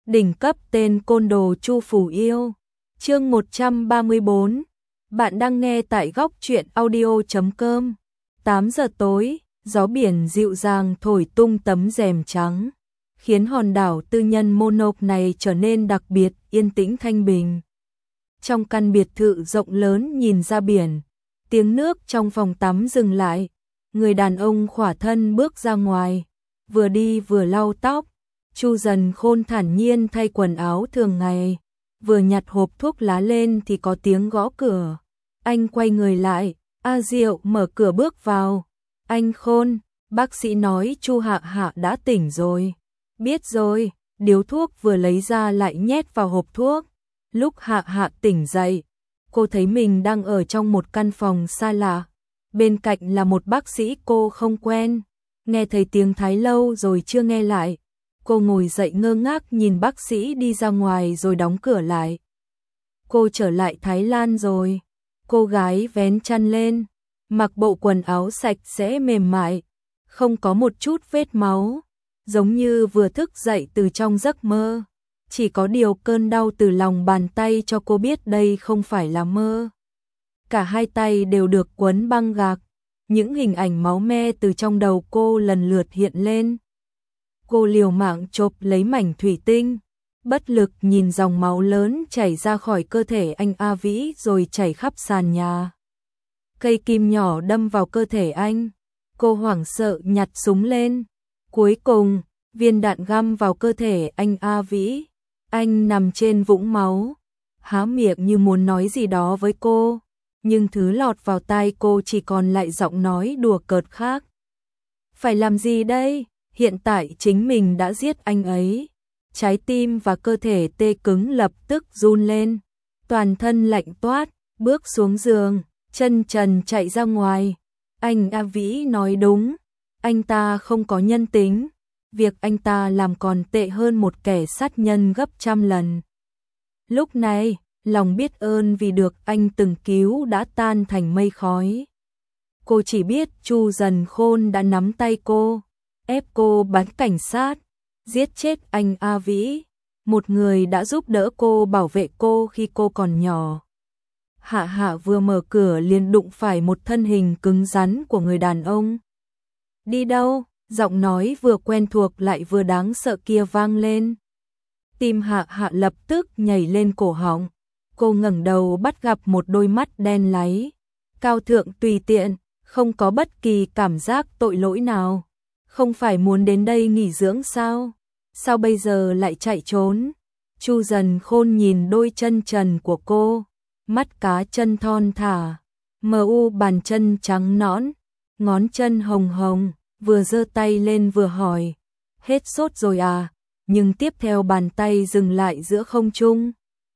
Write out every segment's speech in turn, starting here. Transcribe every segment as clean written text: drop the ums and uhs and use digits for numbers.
Đỉnh cấp tên côn đồ Chu Phủ Yêu. Chương 134. Bạn đang nghe tại góc truyện audio.com. 8 giờ tối, gió biển dịu dàng thổi tung tấm rèm trắng, khiến hòn đảo tư nhân Monok này trở nên đặc biệt yên tĩnh thanh bình. Trong căn biệt thự rộng lớn nhìn ra biển, tiếng nước trong phòng tắm dừng lại. Người đàn ông khỏa thân bước ra ngoài, vừa đi vừa lau tóc. Chu Dần Khôn thản nhiên thay quần áo thường ngày, vừa nhặt hộp thuốc lá lên thì có tiếng gõ cửa. Anh quay người lại, A Diệu mở cửa bước vào. Anh Khôn, bác sĩ nói Chu Hạ Hạ đã tỉnh rồi. Biết rồi, điếu thuốc vừa lấy ra lại nhét vào hộp thuốc. Lúc Hạ Hạ tỉnh dậy, cô thấy mình đang ở trong một căn phòng xa lạ. Bên cạnh là một bác sĩ cô không quen. Nghe thấy tiếng Thái lâu rồi chưa nghe lại. Cô ngồi dậy ngơ ngác nhìn bác sĩ đi ra ngoài rồi đóng cửa lại. Cô trở lại Thái Lan rồi. Cô gái vén chăn lên, mặc bộ quần áo sạch sẽ mềm mại, không có một chút vết máu, giống như vừa thức dậy từ trong giấc mơ. Chỉ có điều cơn đau từ lòng bàn tay cho cô biết đây không phải là mơ. Cả hai tay đều được quấn băng gạc, những hình ảnh máu me từ trong đầu cô lần lượt hiện lên. Cô liều mạng chộp lấy mảnh thủy tinh, bất lực nhìn dòng máu lớn chảy ra khỏi cơ thể anh A Vĩ rồi chảy khắp sàn nhà. Cây kim nhỏ đâm vào cơ thể anh, cô hoảng sợ nhặt súng lên. Cuối cùng, viên đạn găm vào cơ thể anh A Vĩ. Anh nằm trên vũng máu, há miệng như muốn nói gì đó với cô, nhưng thứ lọt vào tai cô chỉ còn lại giọng nói đùa cợt khác. Phải làm gì đây? Hiện tại chính mình đã giết anh ấy. Trái tim và cơ thể tê cứng lập tức run lên, toàn thân lạnh toát, bước xuống giường, chân trần chạy ra ngoài. Anh A Vĩ nói đúng, anh ta không có nhân tính, việc anh ta làm còn tệ hơn một kẻ sát nhân gấp trăm lần. Lúc này, lòng biết ơn vì được anh từng cứu đã tan thành mây khói. Cô chỉ biết Chu Dần Khôn đã nắm tay cô, ép cô bắn cảnh sát, giết chết anh A Vĩ, một người đã giúp đỡ cô bảo vệ cô khi cô còn nhỏ. Hạ Hạ vừa mở cửa liền đụng phải một thân hình cứng rắn của người đàn ông. Đi đâu? Giọng nói vừa quen thuộc lại vừa đáng sợ kia vang lên. Tim Hạ Hạ lập tức nhảy lên cổ họng. Cô ngẩng đầu bắt gặp một đôi mắt đen láy, cao thượng tùy tiện, không có bất kỳ cảm giác tội lỗi nào. Không phải muốn đến đây nghỉ dưỡng sao? Sao bây giờ lại chạy trốn? Chu Dần Khôn nhìn đôi chân trần của cô, mắt cá chân thon thả, mờ u bàn chân trắng nõn, ngón chân hồng hồng, vừa giơ tay lên vừa hỏi, hết sốt rồi à? Nhưng tiếp theo bàn tay dừng lại giữa không trung.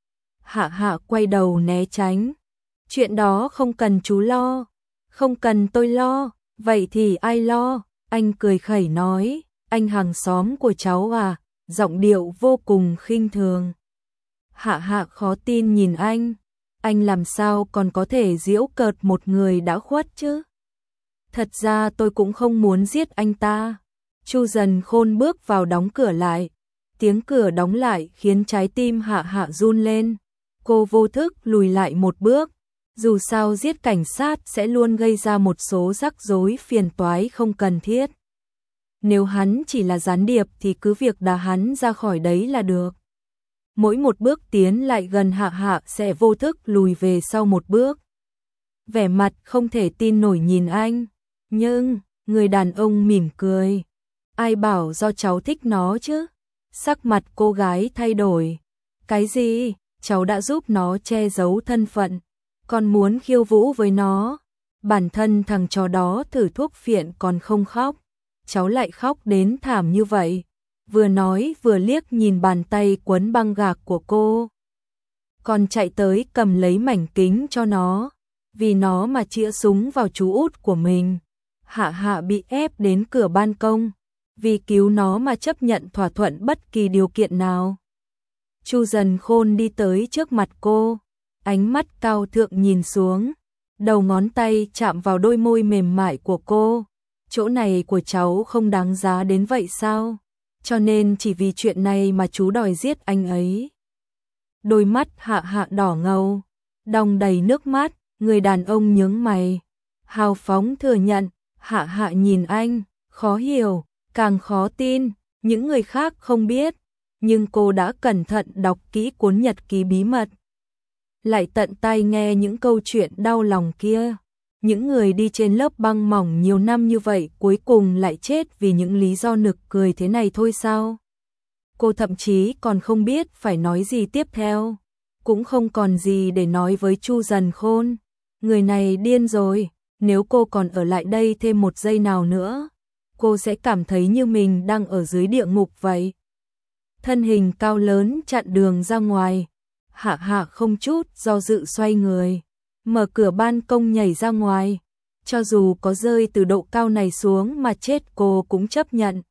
Hạ Hạ quay đầu né tránh. Chuyện đó không cần chú lo, không cần tôi lo, vậy thì ai lo? Anh cười khẩy nói, anh hàng xóm của cháu à, giọng điệu vô cùng khinh thường. Hạ Hạ khó tin nhìn anh làm sao còn có thể giễu cợt một người đã khuất chứ? Thật ra tôi cũng không muốn giết anh ta. Chu Dần Khôn bước vào đóng cửa lại, tiếng cửa đóng lại khiến trái tim Hạ Hạ run lên. Cô vô thức lùi lại một bước, dù sao giết cảnh sát sẽ luôn gây ra một số rắc rối phiền toái không cần thiết. Nếu hắn chỉ là gián điệp thì cứ việc đá hắn ra khỏi đấy là được. Mỗi một bước tiến lại gần Hạ Hạ sẽ vô thức lùi về sau một bước. Vẻ mặt không thể tin nổi nhìn anh, nhưng người đàn ông mỉm cười. Ai bảo do cháu thích nó chứ? Sắc mặt cô gái thay đổi. Cái gì? Cháu đã giúp nó che giấu thân phận, còn muốn khiêu vũ với nó. Bản thân thằng chó đó thử thuốc phiện còn không khóc, cháu lại khóc đến thảm như vậy. Vừa nói vừa liếc nhìn bàn tay quấn băng gạc của cô, còn chạy tới cầm lấy mảnh kính cho nó, vì nó mà chĩa súng vào chú út của mình. Hạ Hạ bị ép đến cửa ban công, vì cứu nó mà chấp nhận thỏa thuận bất kỳ điều kiện nào. Chu Dần Khôn đi tới trước mặt cô, ánh mắt cao thượng nhìn xuống, đầu ngón tay chạm vào đôi môi mềm mại của cô. Chỗ này của cháu không đáng giá đến vậy sao? cho nên chỉ vì chuyện này mà chú đòi giết anh ấy. Đôi mắt Hạ Hạ đỏ ngầu, đong đầy nước mắt, người đàn ông nhướng mày, hào phóng thừa nhận. Hạ Hạ nhìn anh, khó hiểu, càng khó tin, những người khác không biết, nhưng cô đã cẩn thận đọc kỹ cuốn nhật ký bí mật, lại tận tai nghe những câu chuyện đau lòng kia. Những người đi trên lớp băng mỏng nhiều năm như vậy cuối cùng lại chết vì những lý do nực cười thế này thôi sao? Cô thậm chí còn không biết phải nói gì tiếp theo, cũng không còn gì để nói với Chu Dần Khôn. Người này điên rồi, nếu cô còn ở lại đây thêm một giây nào nữa, cô sẽ cảm thấy như mình đang ở dưới địa ngục vậy. Thân hình cao lớn chặn đường ra ngoài, Hạ Hạ không chút do dự xoay người, mở cửa ban công nhảy ra ngoài. Cho dù có rơi từ độ cao này xuống mà chết cô cũng chấp nhận.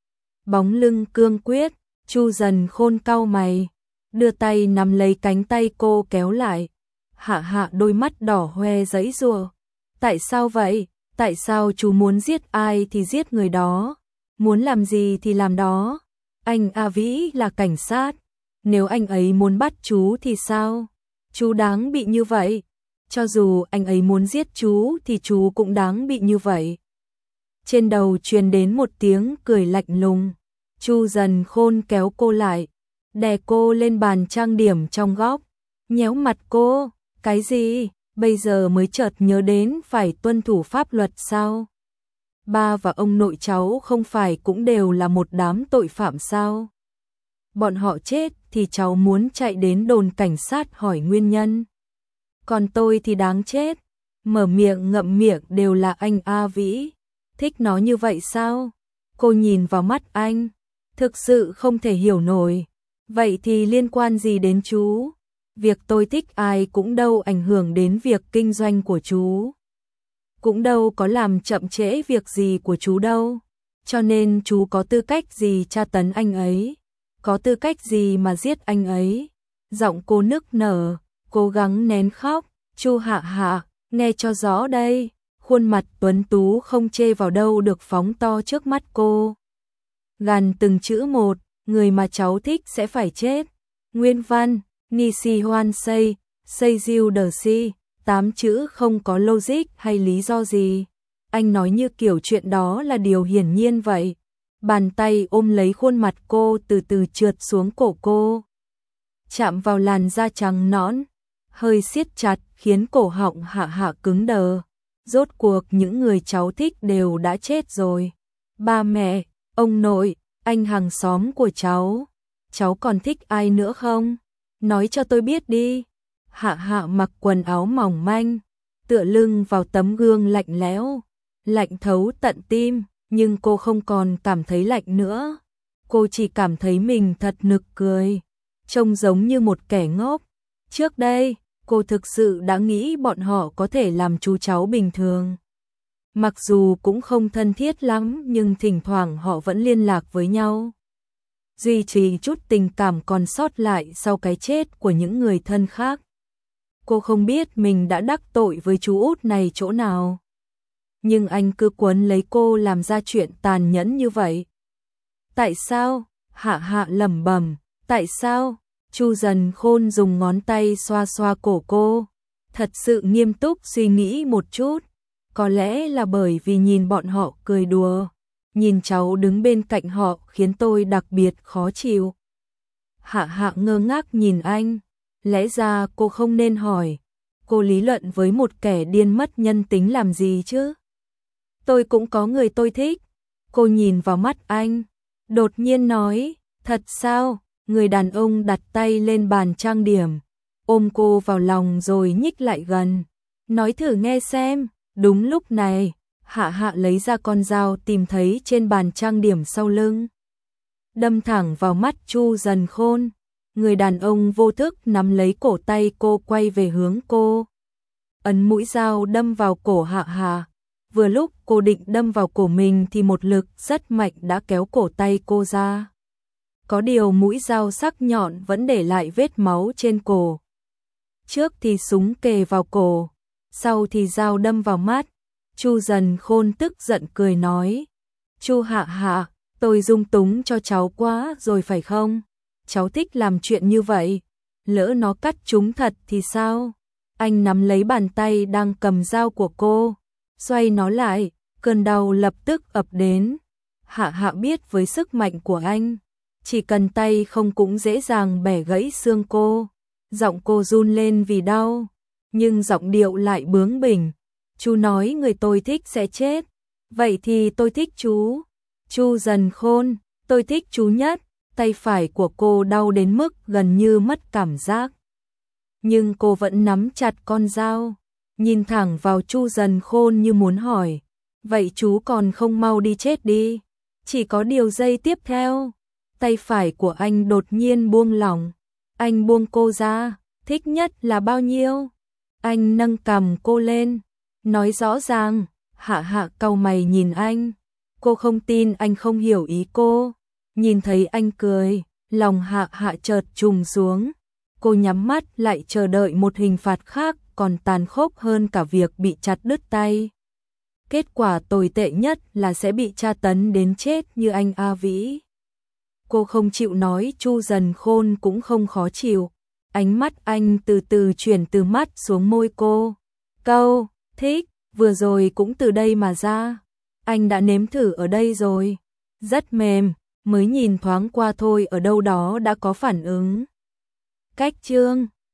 Bóng lưng cương quyết, Chu Dần Khôn cau mày, đưa tay nắm lấy cánh tay cô kéo lại. Hạ Hạ đôi mắt đỏ hoe giãy giụa. Tại sao vậy? Tại sao chú muốn giết ai thì giết người đó, muốn làm gì thì làm đó? Anh A Vĩ là cảnh sát, nếu anh ấy muốn bắt chú thì sao? Chú đáng bị như vậy. Cho dù anh ấy muốn giết chú thì chú cũng đáng bị như vậy. Trên đầu truyền đến một tiếng cười lạnh lùng. Chu Dần Khôn kéo cô lại, đè cô lên bàn trang điểm trong góc, nhéo mặt cô. Cái gì? Bây giờ mới chợt nhớ đến phải tuân thủ pháp luật sao? Ba và ông nội cháu không phải cũng đều là một đám tội phạm sao? Bọn họ chết thì cháu muốn chạy đến đồn cảnh sát hỏi nguyên nhân. Còn tôi thì đáng chết. Mở miệng ngậm miệng đều là anh A Vĩ. Thích nó như vậy sao? Cô nhìn vào mắt anh, thực sự không thể hiểu nổi. Vậy thì liên quan gì đến chú? Việc tôi thích ai cũng đâu ảnh hưởng đến việc kinh doanh của chú. Cũng đâu có làm chậm trễ việc gì của chú đâu. Cho nên chú có tư cách gì tra tấn anh ấy? Có tư cách gì mà giết anh ấy? Giọng cô nức nở, cố gắng nén khóc. Chu Hạ Hạ, nghe cho rõ đây. Khuôn mặt tuấn tú không chê vào đâu được phóng to trước mắt cô. Gàn từng chữ một, người mà cháu thích sẽ phải chết. Nguyên văn, Ni Si Hoan Say, Say Diu Đờ Si, 8 chữ không có logic hay lý do gì. Anh nói như kiểu chuyện đó là điều hiển nhiên vậy. Bàn tay ôm lấy khuôn mặt cô từ từ trượt xuống cổ cô, chạm vào làn da trắng nõn, hơi siết chặt khiến cổ họng Hạ Hạ cứng đờ. Rốt cuộc những người cháu thích đều đã chết rồi. Ba mẹ, ông nội, anh hàng xóm của cháu còn thích ai nữa không? Nói cho tôi biết đi. Hạ Hạ mặc quần áo mỏng manh, tựa lưng vào tấm gương lạnh lẽo, lạnh thấu tận tim, nhưng cô không còn cảm thấy lạnh nữa. Cô chỉ cảm thấy mình thật nực cười, trông giống như một kẻ ngốc. Trước đây, cô thực sự đã nghĩ bọn họ có thể làm chú cháu bình thường. Mặc dù cũng không thân thiết lắm nhưng thỉnh thoảng họ vẫn liên lạc với nhau, duy trì chút tình cảm còn sót lại sau cái chết của những người thân khác. Cô không biết mình đã đắc tội với chú út này chỗ nào, nhưng anh cứ quấn lấy cô làm ra chuyện tàn nhẫn như vậy. Tại sao? Hạ Hạ lẩm bẩm, tại sao? Chu Dần Khôn dùng ngón tay xoa xoa cổ cô, thật sự nghiêm túc suy nghĩ một chút. Có lẽ là bởi vì nhìn bọn họ cười đùa, nhìn cháu đứng bên cạnh họ khiến tôi đặc biệt khó chịu. Hạ Hạ ngơ ngác nhìn anh, lẽ ra cô không nên hỏi. Cô lý luận với một kẻ điên mất nhân tính làm gì chứ? Tôi cũng có người tôi thích. Cô nhìn vào mắt anh, đột nhiên nói, thật sao? Người đàn ông đặt tay lên bàn trang điểm, ôm cô vào lòng rồi nhích lại gần. Nói thử nghe xem. Đúng lúc này, Hạ Hạ lấy ra con dao tìm thấy trên bàn trang điểm sau lưng, đâm thẳng vào mắt Chu Dần Khôn. Người đàn ông vô thức nắm lấy cổ tay cô quay về hướng cô, ấn mũi dao đâm vào cổ Hạ Hạ. Vừa lúc cô định đâm vào cổ mình thì một lực rất mạnh đã kéo cổ tay cô ra. Có điều mũi dao sắc nhọn vẫn để lại vết máu trên cổ. Trước thì súng kề vào cổ, sau thì dao đâm vào mắt. Chu Dần Khôn tức giận cười nói, Chu Hạ Hạ, Tôi dung túng cho cháu quá rồi phải không? Cháu thích làm chuyện như vậy. Lỡ nó cắt chúng thật thì sao? Anh nắm lấy bàn tay đang cầm dao của cô, xoay nó lại, cơn đau lập tức ập đến. Hạ Hạ biết với sức mạnh của anh, chỉ cần tay không cũng dễ dàng bẻ gãy xương cô. Giọng cô run lên vì đau, nhưng giọng điệu lại bướng bỉnh. Chú nói người tôi thích sẽ chết, vậy thì tôi thích chú. Chu Dần Khôn, tôi thích chú nhất. Tay phải của cô đau đến mức gần như mất cảm giác. Nhưng cô vẫn nắm chặt con dao, nhìn thẳng vào Chu Dần Khôn như muốn hỏi, vậy chú còn không mau đi chết đi. Chỉ có điều giây tiếp theo, tay phải của anh đột nhiên buông lỏng. Anh buông cô ra, thích nhất là bao nhiêu? Anh nâng cằm cô lên, nói rõ ràng. Hạ Hạ cau mày nhìn anh, cô không tin anh không hiểu ý cô. Nhìn thấy anh cười, lòng Hạ Hạ chợt trùng xuống. Cô nhắm mắt lại chờ đợi một hình phạt khác còn tàn khốc hơn cả việc bị chặt đứt tay. Kết quả tồi tệ nhất là sẽ bị tra tấn đến chết như anh A Vĩ. Cô không chịu nói, Chu Dần Khôn cũng không khó chịu. Ánh mắt anh từ từ chuyển từ mắt xuống môi cô. Câu thích vừa rồi cũng từ đây mà ra. Anh đã nếm thử ở đây rồi. Rất mềm, mới nhìn thoáng qua thôi ở đâu đó đã có phản ứng. Cách chương